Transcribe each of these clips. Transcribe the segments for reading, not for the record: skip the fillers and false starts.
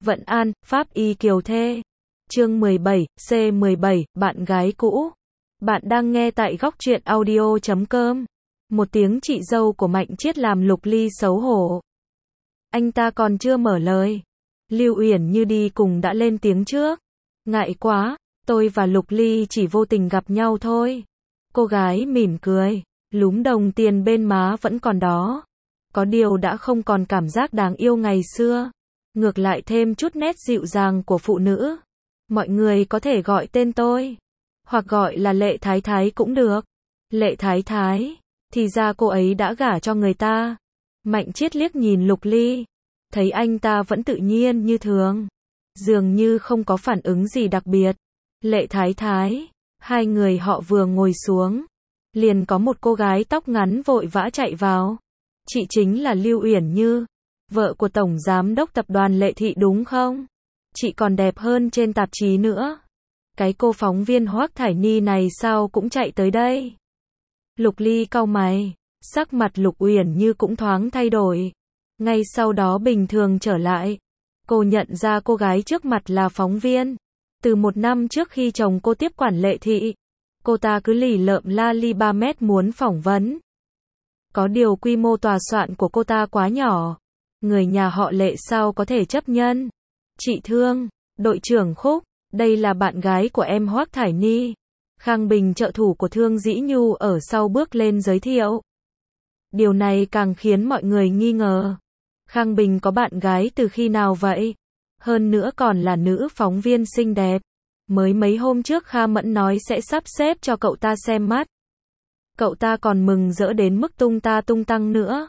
Vận An, Pháp Y Kiều Thê. Chương 17, C17, bạn gái cũ. Bạn đang nghe tại góc truyện audio.com. Một tiếng chị dâu của Mạnh Chiết làm Lục Ly xấu hổ. Anh ta còn chưa mở lời. Lưu Uyển Như đi cùng đã lên tiếng trước. Ngại quá, tôi và Lục Ly chỉ vô tình gặp nhau thôi. Cô gái mỉm cười, lúm đồng tiền bên má vẫn còn đó. Có điều đã không còn cảm giác đáng yêu ngày xưa. Ngược lại thêm chút nét dịu dàng của phụ nữ. Mọi người có thể gọi tên tôi, hoặc gọi là Lệ Thái Thái cũng được. Lệ Thái Thái, thì ra cô ấy đã gả cho người ta. Mạnh Chiết liếc nhìn Lục Ly, thấy anh ta vẫn tự nhiên như thường, dường như không có phản ứng gì đặc biệt. Lệ Thái Thái, hai người họ vừa ngồi xuống, liền có một cô gái tóc ngắn vội vã chạy vào. Chị chính là Lưu Uyển Như, vợ của Tổng Giám đốc Tập đoàn Lệ Thị đúng không? Chị còn đẹp hơn trên tạp chí nữa. Cái cô phóng viên Hoắc Thải Ni này sao cũng chạy tới đây? Lục Ly cau mày, sắc mặt Lục Uyển Như cũng thoáng thay đổi. Ngay sau đó bình thường trở lại. Cô nhận ra cô gái trước mặt là phóng viên. Từ một năm trước khi chồng cô tiếp quản Lệ Thị, cô ta cứ lì lợm la li 3 mét muốn phỏng vấn. Có điều quy mô tòa soạn của cô ta quá nhỏ. Người nhà họ Lệ sao có thể chấp nhận? Chị Thương, đội trưởng Khúc, đây là bạn gái của em Hoắc Thải Ni. Khang Bình trợ thủ của Thương Dĩ Nhu ở sau bước lên giới thiệu. Điều này càng khiến mọi người nghi ngờ. Khang Bình có bạn gái từ khi nào vậy? Hơn nữa còn là nữ phóng viên xinh đẹp. Mới mấy hôm trước Kha Mẫn nói sẽ sắp xếp cho cậu ta xem mắt. Cậu ta còn mừng rỡ đến mức tung ta tung tăng nữa.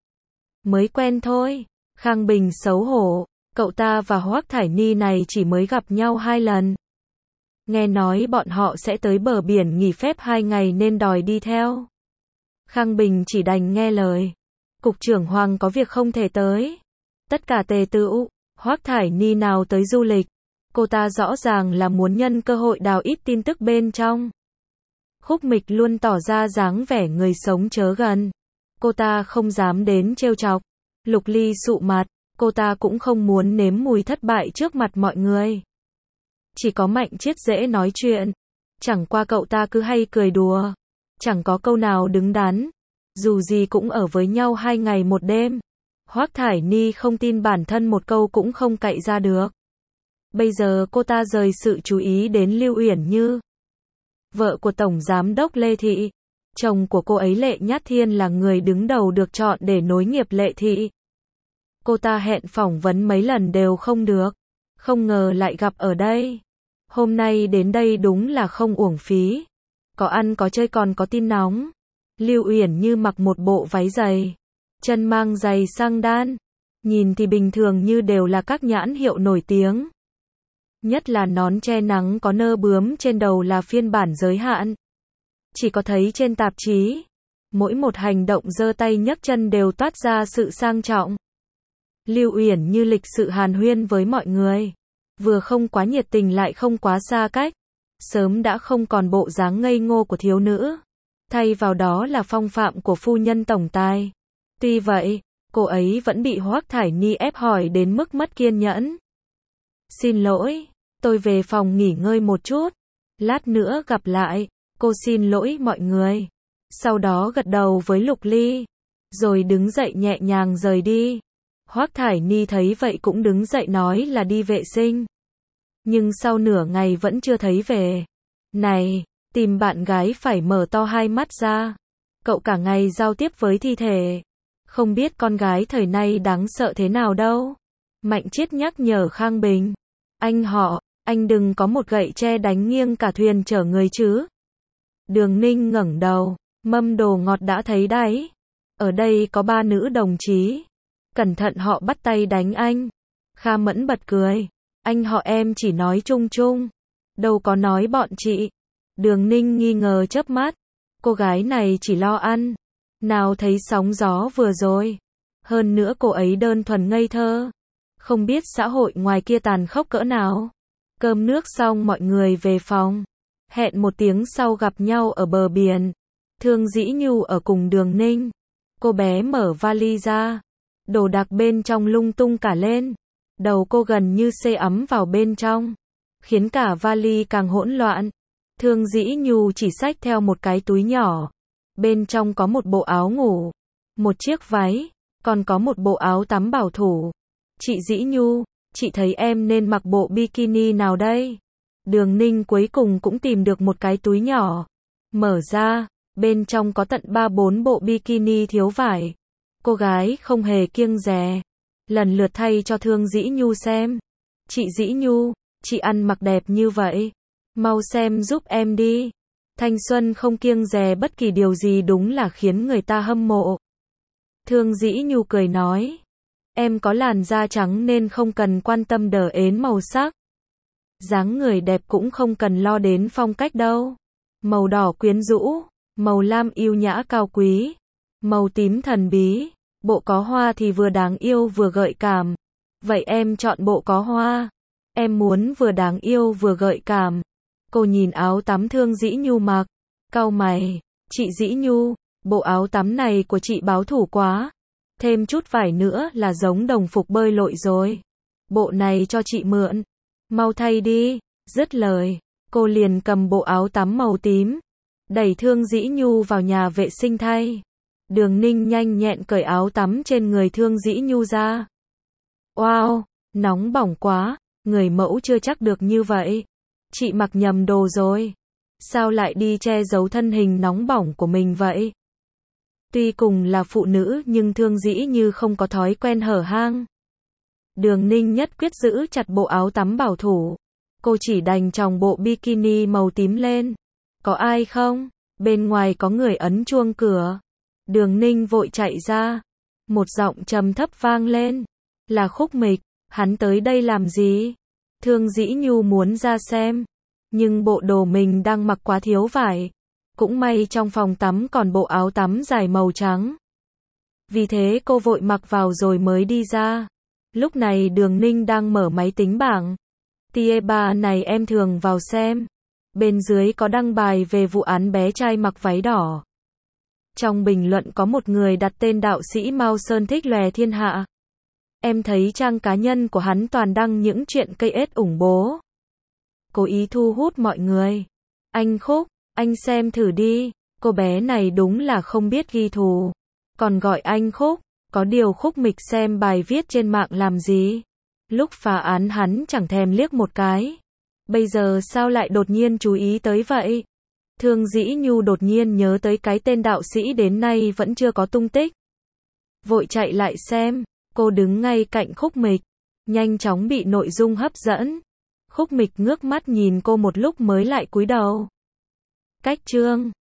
Mới quen thôi. Khang Bình xấu hổ. Cậu ta và Hoắc Thải Ni này chỉ mới gặp nhau 2 lần. Nghe nói bọn họ sẽ tới bờ biển nghỉ phép 2 ngày nên đòi đi theo. Khang Bình chỉ đành nghe lời. Cục trưởng Hoàng có việc không thể tới. Tất cả tề tựu, Hoắc Thải Ni nào tới du lịch. Cô ta rõ ràng là muốn nhân cơ hội đào ít tin tức bên trong. Khúc Mịch luôn tỏ ra dáng vẻ người sống chớ gần. Cô ta không dám đến trêu chọc. Lục Ly sụ mặt. Cô ta cũng không muốn nếm mùi thất bại trước mặt mọi người. Chỉ có Mạnh Chiết dễ nói chuyện. Chẳng qua cậu ta cứ hay cười đùa. Chẳng có câu nào đứng đắn. Dù gì cũng ở với nhau 2 ngày 1 đêm. Hoắc Thải Ni không tin bản thân một câu cũng không cậy ra được. Bây giờ cô ta rời sự chú ý đến Lưu Uyển Như, vợ của Tổng Giám đốc Lê Thị. Chồng của cô ấy Lệ Nhát Thiên là người đứng đầu được chọn để nối nghiệp Lệ Thị. Cô ta hẹn phỏng vấn mấy lần đều không được. Không ngờ lại gặp ở đây. Hôm nay đến đây đúng là không uổng phí. Có ăn có chơi còn có tin nóng. Lưu Uyển Như mặc một bộ váy dày. Chân mang giày sang đan. Nhìn thì bình thường như đều là các nhãn hiệu nổi tiếng. Nhất là nón che nắng có nơ bướm trên đầu là phiên bản giới hạn. Chỉ có thấy trên tạp chí. Mỗi một hành động giơ tay nhấc chân đều toát ra sự sang trọng. Lưu Uyển Như lịch sự hàn huyên với mọi người. Vừa không quá nhiệt tình lại không quá xa cách. Sớm đã không còn bộ dáng ngây ngô của thiếu nữ. Thay vào đó là phong phạm của phu nhân tổng tài. Tuy vậy, cô ấy vẫn bị Hoắc Thải Ni ép hỏi đến mức mất kiên nhẫn. Xin lỗi, tôi về phòng nghỉ ngơi một chút. Lát nữa gặp lại, cô xin lỗi mọi người. Sau đó gật đầu với Lục Ly. Rồi đứng dậy nhẹ nhàng rời đi. Hoắc Thải Ni thấy vậy cũng đứng dậy nói là đi vệ sinh. Nhưng sau nửa ngày vẫn chưa thấy về. Này, tìm bạn gái phải mở to hai mắt ra. Cậu cả ngày giao tiếp với thi thể. Không biết con gái thời nay đáng sợ thế nào đâu. Mạnh Chiết nhắc nhở Khang Bình. Anh đừng có một gậy tre đánh nghiêng cả thuyền chở người chứ. Đường Ninh ngẩng đầu, mâm đồ ngọt đã thấy đấy. Ở đây có 3 nữ đồng chí. Cẩn thận họ bắt tay đánh anh. Kha Mẫn bật cười. Anh họ em chỉ nói chung chung. Đâu có nói bọn chị. Đường Ninh nghi ngờ chớp mắt. Cô gái này chỉ lo ăn. Nào thấy sóng gió vừa rồi. Hơn nữa cô ấy đơn thuần ngây thơ. Không biết xã hội ngoài kia tàn khốc cỡ nào. Cơm nước xong mọi người về phòng. Hẹn một tiếng sau gặp nhau ở bờ biển. Thương Dĩ Nhu ở cùng Đường Ninh. Cô bé mở vali ra. Đồ đạc bên trong lung tung cả lên. Đầu cô gần như xê ấm vào bên trong, khiến cả vali càng hỗn loạn. Thương Dĩ Nhu chỉ xách theo một cái túi nhỏ. Bên trong có một bộ áo ngủ, một chiếc váy, còn có một bộ áo tắm bảo thủ. Chị Dĩ Nhu, chị thấy em nên mặc bộ bikini nào đây? Đường Ninh cuối cùng cũng tìm được một cái túi nhỏ. Mở ra, bên trong có tận 3-4 bộ bikini thiếu vải. Cô gái không hề kiêng dè, lần lượt thay cho Thương Dĩ Nhu xem. Chị Dĩ Nhu, chị ăn mặc đẹp như vậy, mau xem giúp em đi. Thanh xuân không kiêng dè bất kỳ điều gì đúng là khiến người ta hâm mộ. Thương Dĩ Nhu cười nói, em có làn da trắng nên không cần quan tâm đờ ến màu sắc. Dáng người đẹp cũng không cần lo đến phong cách đâu. Màu đỏ quyến rũ, màu lam yêu nhã cao quý, màu tím thần bí, bộ có hoa thì vừa đáng yêu vừa gợi cảm. Vậy em chọn bộ có hoa. Em muốn vừa đáng yêu vừa gợi cảm. Cô nhìn áo tắm Thương Dĩ Nhu mặc, cau mày, chị Dĩ Nhu, bộ áo tắm này của chị báo thủ quá. Thêm chút vải nữa là giống đồng phục bơi lội rồi. Bộ này cho chị mượn. Mau thay đi. Dứt lời, cô liền cầm bộ áo tắm màu tím, đẩy Thương Dĩ Nhu vào nhà vệ sinh thay. Đường Ninh nhanh nhẹn cởi áo tắm trên người Thương Dĩ Nhu ra. Wow, nóng bỏng quá, người mẫu chưa chắc được như vậy. Chị mặc nhầm đồ rồi. Sao lại đi che giấu thân hình nóng bỏng của mình vậy? Tuy cùng là phụ nữ nhưng Thương Dĩ Như không có thói quen hở hang. Đường Ninh nhất quyết giữ chặt bộ áo tắm bảo thủ. Cô chỉ đành chòng bộ bikini màu tím lên. Có ai không? Bên ngoài có người ấn chuông cửa. Đường Ninh vội chạy ra. Một giọng trầm thấp vang lên. Là Khúc Mịch, hắn tới đây làm gì? Thương Dĩ Nhu muốn ra xem, nhưng bộ đồ mình đang mặc quá thiếu vải. Cũng may trong phòng tắm còn bộ áo tắm dài màu trắng. Vì thế cô vội mặc vào rồi mới đi ra. Lúc này Đường Ninh đang mở máy tính bảng. Tie ba này em thường vào xem. Bên dưới có đăng bài về vụ án bé trai mặc váy đỏ. Trong bình luận có một người đặt tên đạo sĩ Mao Sơn thích lòe thiên hạ. Em thấy trang cá nhân của hắn toàn đăng những chuyện cây ếch ủng bố. Cố ý thu hút mọi người. Anh Khúc, anh xem thử đi. Cô bé này đúng là không biết ghi thù. Còn gọi anh Khúc. Có điều Khúc Mịch xem bài viết trên mạng làm gì? Lúc phá án hắn chẳng thèm liếc một cái. Bây giờ sao lại đột nhiên chú ý tới vậy? Thương Dĩ Nhu đột nhiên nhớ tới cái tên đạo sĩ đến nay vẫn chưa có tung tích. Vội chạy lại xem. Cô đứng ngay cạnh Khúc Mịch, nhanh chóng bị nội dung hấp dẫn. Khúc Mịch ngước mắt nhìn cô một lúc mới lại cúi đầu. Cách chương